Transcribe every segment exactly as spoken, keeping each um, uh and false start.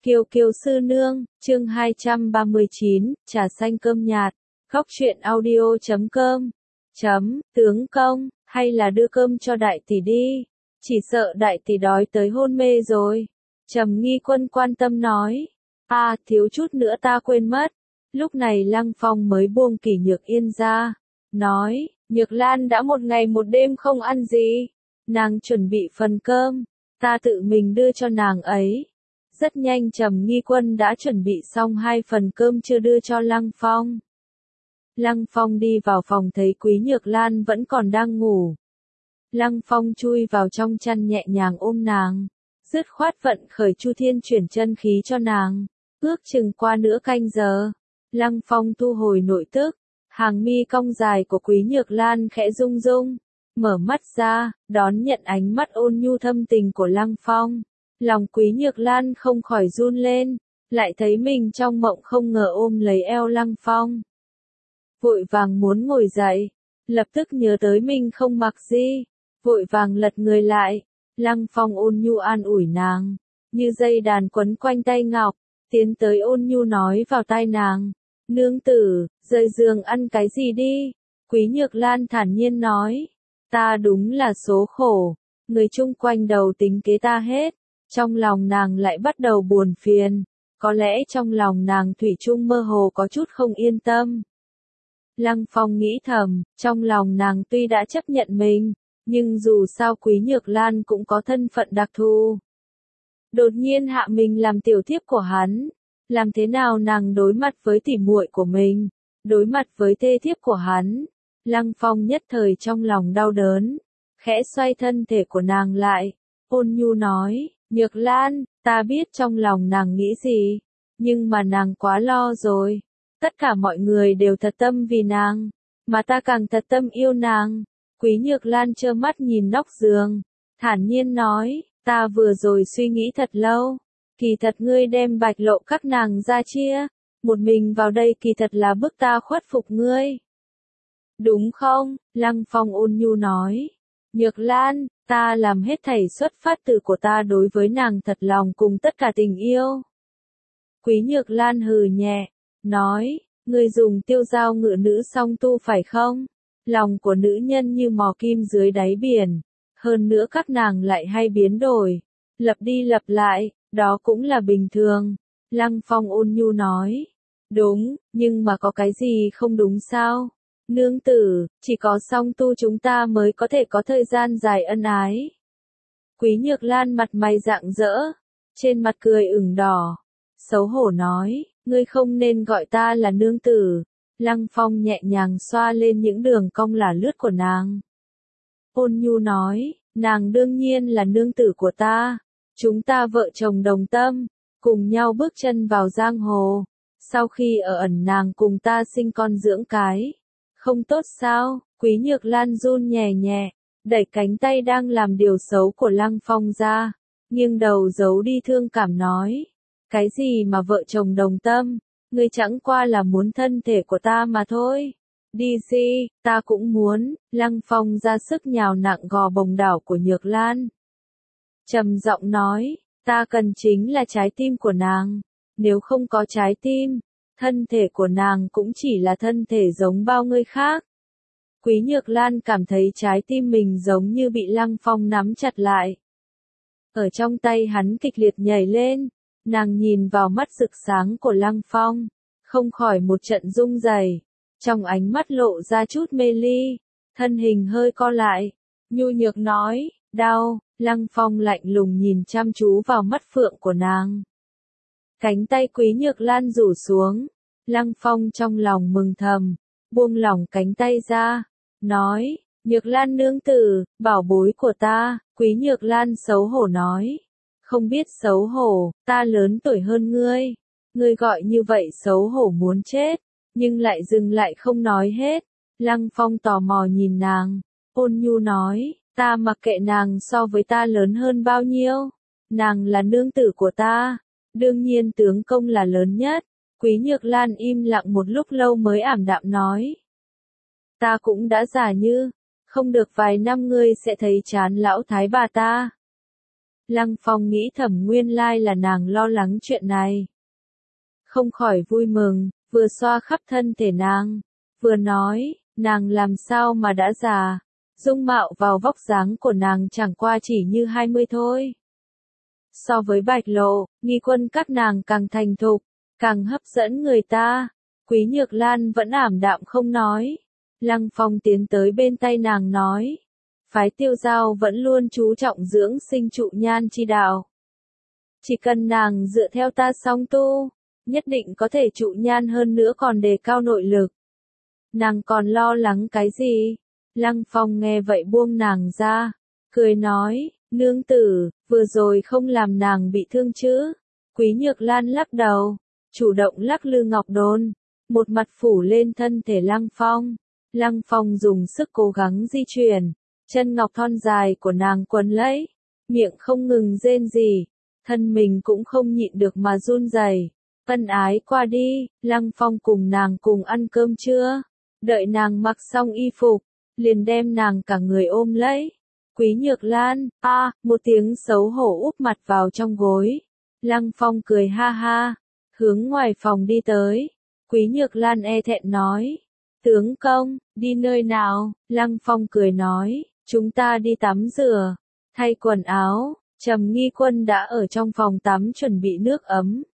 Kiều Kiều sư nương, chương hai trăm ba mươi chín, trà xanh cơm nhạt, góc truyện audio chấm com, chấm, tướng công, hay là đưa cơm cho đại tỷ đi, chỉ sợ đại tỷ đói tới hôn mê rồi. Trầm Nghi Quân quan tâm nói, à thiếu chút nữa ta quên mất, lúc này Lăng Phong mới buông Kỷ Nhược Yên ra, nói, Nhược Lan đã một ngày một đêm không ăn gì, nàng chuẩn bị phần cơm, ta tự mình đưa cho nàng ấy. Rất nhanh Trầm Nghi Quân đã chuẩn bị xong hai phần cơm chưa đưa cho Lăng Phong. Lăng Phong đi vào phòng thấy Quý Nhược Lan vẫn còn đang ngủ. Lăng Phong chui vào trong chăn nhẹ nhàng ôm nàng, dứt khoát vận khởi Chu Thiên chuyển chân khí cho nàng. Ước chừng qua nửa canh giờ, Lăng Phong thu hồi nội tức, hàng mi cong dài của Quý Nhược Lan khẽ rung rung, mở mắt ra, đón nhận ánh mắt ôn nhu thâm tình của Lăng Phong. Lòng Quý Nhược Lan không khỏi run lên, lại thấy mình trong mộng không ngờ ôm lấy eo Lăng Phong. Vội vàng muốn ngồi dậy, lập tức nhớ tới mình không mặc gì, vội vàng lật người lại. Lăng Phong ôn nhu an ủi nàng, như dây đàn quấn quanh tay ngọc, tiến tới ôn nhu nói vào tai nàng, nương tử, rời giường ăn cái gì đi. Quý Nhược Lan thản nhiên nói, ta đúng là số khổ, người chung quanh đầu tính kế ta hết. Trong lòng nàng lại bắt đầu buồn phiền, có lẽ trong lòng nàng thủy chung mơ hồ có chút không yên tâm. Lăng Phong nghĩ thầm, trong lòng nàng tuy đã chấp nhận mình, nhưng dù sao Quý Nhược Lan cũng có thân phận đặc thù. Đột nhiên hạ mình làm tiểu thiếp của hắn, làm thế nào nàng đối mặt với tỉ muội của mình, đối mặt với thê thiếp của hắn. Lăng Phong nhất thời trong lòng đau đớn, khẽ xoay thân thể của nàng lại, ôn nhu nói, Nhược Lan, ta biết trong lòng nàng nghĩ gì, nhưng mà nàng quá lo rồi. Tất cả mọi người đều thật tâm vì nàng, mà ta càng thật tâm yêu nàng. Quý Nhược Lan trơ mắt nhìn nóc giường, thản nhiên nói, ta vừa rồi suy nghĩ thật lâu, kỳ thật ngươi đem bạch lộ các nàng ra chia, một mình vào đây kỳ thật là bức ta khuất phục ngươi. Đúng không? Lăng Phong ôn nhu nói, Nhược Lan, ta làm hết thảy xuất phát từ của ta đối với nàng thật lòng cùng tất cả tình yêu. Quý Nhược Lan hừ nhẹ, nói, ngươi dùng tiêu dao ngự nữ song tu phải không? Lòng của nữ nhân như mò kim dưới đáy biển, hơn nữa các nàng lại hay biến đổi, lập đi lập lại, đó cũng là bình thường. Lăng Phong ôn nhu nói, đúng, nhưng mà có cái gì không đúng sao? Nương tử, chỉ có song tu chúng ta mới có thể có thời gian dài ân ái. Quý Nhược Lan mặt mày rạng rỡ, trên mặt cười ửng đỏ, xấu hổ nói, ngươi không nên gọi ta là nương tử. Lăng Phong nhẹ nhàng xoa lên những đường cong lả lướt của nàng. Ôn nhu nói, nàng đương nhiên là nương tử của ta, chúng ta vợ chồng đồng tâm, cùng nhau bước chân vào giang hồ. Sau khi ở ẩn nàng cùng ta sinh con dưỡng cái. Không tốt sao? Quý Nhược Lan run nhẹ nhẹ, đẩy cánh tay đang làm điều xấu của Lăng Phong ra, nghiêng đầu giấu đi thương cảm nói, cái gì mà vợ chồng đồng tâm, ngươi chẳng qua là muốn thân thể của ta mà thôi. Đi gì, ta cũng muốn. Lăng Phong ra sức nhào nặng gò bồng đảo của Nhược Lan. Trầm giọng nói, ta cần chính là trái tim của nàng, nếu không có trái tim, thân thể của nàng cũng chỉ là thân thể giống bao người khác. Quý Nhược Lan cảm thấy trái tim mình giống như bị Lăng Phong nắm chặt lại. Ở trong tay hắn kịch liệt nhảy lên, nàng nhìn vào mắt rực sáng của Lăng Phong, không khỏi một trận rung rẩy, trong ánh mắt lộ ra chút mê ly, thân hình hơi co lại, nhu nhược nói, đau. Lăng Phong lạnh lùng nhìn chăm chú vào mắt phượng của nàng. Cánh tay Quý Nhược Lan rủ xuống, Lăng Phong trong lòng mừng thầm, buông lỏng cánh tay ra, nói, Nhược Lan nương tử, bảo bối của ta. Quý Nhược Lan xấu hổ nói, không biết xấu hổ, ta lớn tuổi hơn ngươi, ngươi gọi như vậy xấu hổ muốn chết, nhưng lại dừng lại không nói hết. Lăng Phong tò mò nhìn nàng, ôn nhu nói, ta mặc kệ nàng so với ta lớn hơn bao nhiêu, nàng là nương tử của ta, đương nhiên tướng công là lớn nhất. Quý Nhược Lan im lặng một lúc lâu mới ảm đạm nói, ta cũng đã già như, không được vài năm ngươi sẽ thấy chán lão thái bà ta. Lăng Phong nghĩ thầm nguyên lai là nàng lo lắng chuyện này. Không khỏi vui mừng, vừa xoa khắp thân thể nàng, vừa nói, nàng làm sao mà đã già, dung mạo vào vóc dáng của nàng chẳng qua chỉ như hai mươi thôi. So với Bạch Lộ, Nghi Quân các nàng càng thành thục, càng hấp dẫn người ta. Quý Nhược Lan vẫn ảm đạm không nói. Lăng Phong tiến tới bên tay nàng nói, phái Tiêu Giao vẫn luôn chú trọng dưỡng sinh trụ nhan chi đạo. Chỉ cần nàng dựa theo ta song tu, nhất định có thể trụ nhan hơn nữa còn đề cao nội lực. Nàng còn lo lắng cái gì? Lăng Phong nghe vậy buông nàng ra, cười nói, nương tử, vừa rồi không làm nàng bị thương chứ? Quý Nhược Lan lắc đầu, chủ động lắc lư ngọc đôn, một mặt phủ lên thân thể Lăng Phong. Lăng Phong dùng sức cố gắng di chuyển, chân ngọc thon dài của nàng quấn lấy, miệng không ngừng rên rỉ, thân mình cũng không nhịn được mà run rẩy. Ân ái qua đi, Lăng Phong cùng nàng cùng ăn cơm trưa, đợi nàng mặc xong y phục, liền đem nàng cả người ôm lấy. Quý Nhược Lan, a, à, một tiếng xấu hổ úp mặt vào trong gối. Lăng Phong cười ha ha, hướng ngoài phòng đi tới. Quý Nhược Lan e thẹn nói, tướng công, đi nơi nào? Lăng Phong cười nói, chúng ta đi tắm rửa, thay quần áo. Trầm Nghi Quân đã ở trong phòng tắm chuẩn bị nước ấm.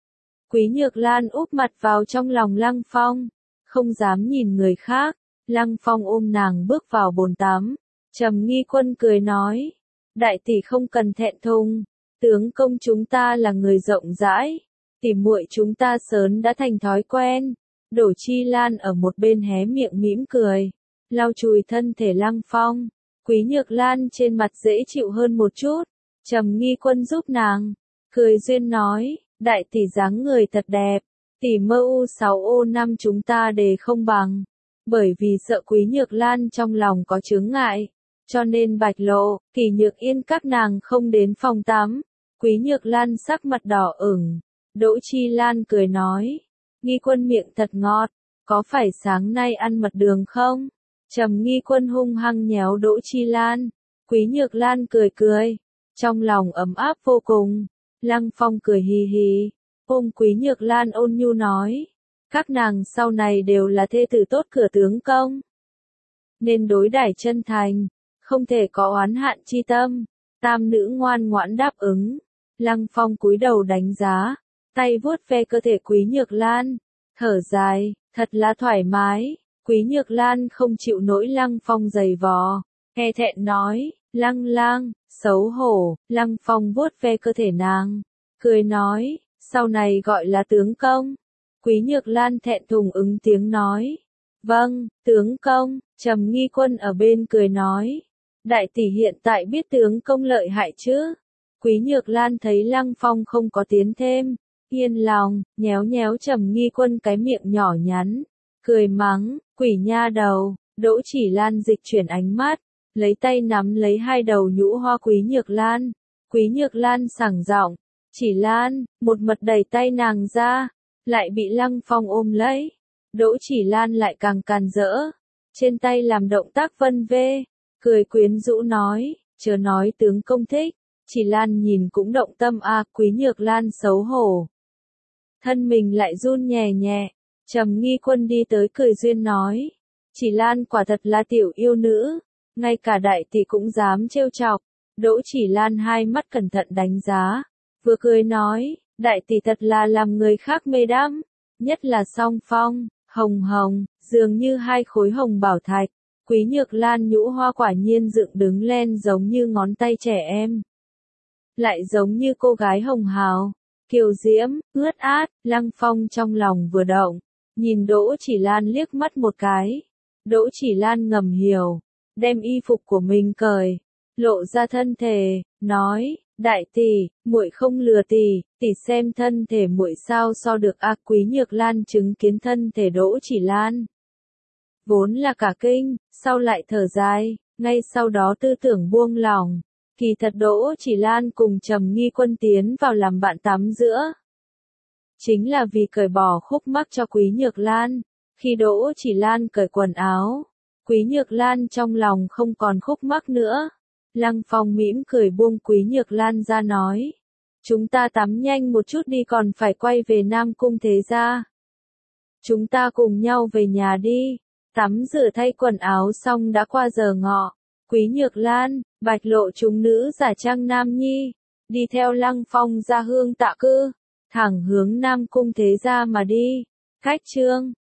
Quý Nhược Lan úp mặt vào trong lòng Lăng Phong, không dám nhìn người khác. Lăng Phong ôm nàng bước vào bồn tắm. Trầm Nghi Quân cười nói, đại tỷ không cần thẹn thùng, tướng công chúng ta là người rộng rãi, tỷ muội chúng ta sớm đã thành thói quen. Đỗ Chi Lan ở một bên hé miệng mỉm cười, lau chùi thân thể Lăng Phong. Quý Nhược Lan trên mặt dễ chịu hơn một chút. Trầm Nghi Quân giúp nàng, cười duyên nói, đại tỷ dáng người thật đẹp, tỷ mơ u sáu ô năm chúng ta đề không bằng. Bởi vì sợ Quý Nhược Lan trong lòng có chướng ngại, cho nên Bạch Lộ, Kỳ Nhược Yên các nàng không đến phòng tắm. Quý Nhược Lan sắc mặt đỏ ửng. Đỗ Chi Lan cười nói, Nghi Quân miệng thật ngọt, có phải sáng nay ăn mật đường không? Trầm Nghi Quân hung hăng nhéo Đỗ Chi Lan. Quý Nhược Lan cười cười, trong lòng ấm áp vô cùng. Lăng Phong cười hì hì, ôm Quý Nhược Lan ôn nhu nói, các nàng sau này đều là thê tử tốt cửa tướng công, nên đối đãi chân thành, không thể có oán hạn chi tâm. Tam nữ ngoan ngoãn đáp ứng. Lăng Phong cúi đầu đánh giá, tay vuốt ve cơ thể Quý Nhược Lan, thở dài, thật là thoải mái. Quý Nhược Lan không chịu nổi Lăng Phong giày vò, e thẹn nói, Lăng Lang, xấu hổ. Lăng Phong vuốt ve cơ thể nàng, cười nói, sau này gọi là tướng công. Quý Nhược Lan thẹn thùng ứng tiếng nói, vâng, tướng công. Trầm Nghi Quân ở bên cười nói, đại tỷ hiện tại biết tướng công lợi hại chứ? Quý Nhược Lan thấy Lăng Phong không có tiến thêm, yên lòng, nhéo nhéo Trầm Nghi Quân cái miệng nhỏ nhắn, cười mắng, quỷ nha đầu. Đỗ Chỉ Lan dịch chuyển ánh mắt, lấy tay nắm lấy hai đầu nhũ hoa Quý Nhược Lan. Quý Nhược Lan sảng giọng, Chỉ Lan, một mật đẩy tay nàng ra, lại bị Lăng Phong ôm lấy. Đỗ Chỉ Lan lại càng càn rỡ, trên tay làm động tác vân vê, cười quyến rũ nói, chớ nói tướng công thích. Chỉ Lan nhìn cũng động tâm a. À, Quý Nhược Lan xấu hổ, thân mình lại run nhẹ nhẹ. Trầm Nghi Quân đi tới cười duyên nói, Chỉ Lan quả thật là tiểu yêu nữ, ngay cả đại tỷ cũng dám trêu chọc. Đỗ Chỉ Lan hai mắt cẩn thận đánh giá, vừa cười nói, đại tỷ thật là làm người khác mê đắm, nhất là Song Phong, hồng hồng, dường như hai khối hồng bảo thạch. Quý Nhược Lan nhũ hoa quả nhiên dựng đứng lên giống như ngón tay trẻ em, lại giống như cô gái hồng hào, kiều diễm, ướt át. Lăng Phong trong lòng vừa động, nhìn Đỗ Chỉ Lan liếc mắt một cái. Đỗ Chỉ Lan ngầm hiểu, đem y phục của mình cởi, lộ ra thân thể, nói, đại tỷ, muội không lừa tỷ, tỷ xem thân thể muội sao so được a. À, Quý Nhược Lan chứng kiến thân thể Đỗ Chỉ Lan, vốn là cả kinh, sau lại thở dài, ngay sau đó tư tưởng buông lỏng. Kỳ thật Đỗ Chỉ Lan cùng Trầm Nghi Quân tiến vào làm bạn tắm giữa, chính là vì cởi bỏ khúc mắc cho Quý Nhược Lan. Khi Đỗ Chỉ Lan cởi quần áo, Quý Nhược Lan trong lòng không còn khúc mắc nữa, Lăng Phong mỉm cười buông Quý Nhược Lan ra nói. Chúng ta tắm nhanh một chút đi còn phải quay về Nam Cung thế gia. Chúng ta cùng nhau về nhà đi. Tắm rửa thay quần áo xong đã qua giờ ngọ. Quý Nhược Lan, Bạch Lộ chúng nữ giả trang nam nhi. Đi theo Lăng Phong ra Hương Tạ Cư. Thẳng hướng Nam Cung thế gia mà đi. Khách trương.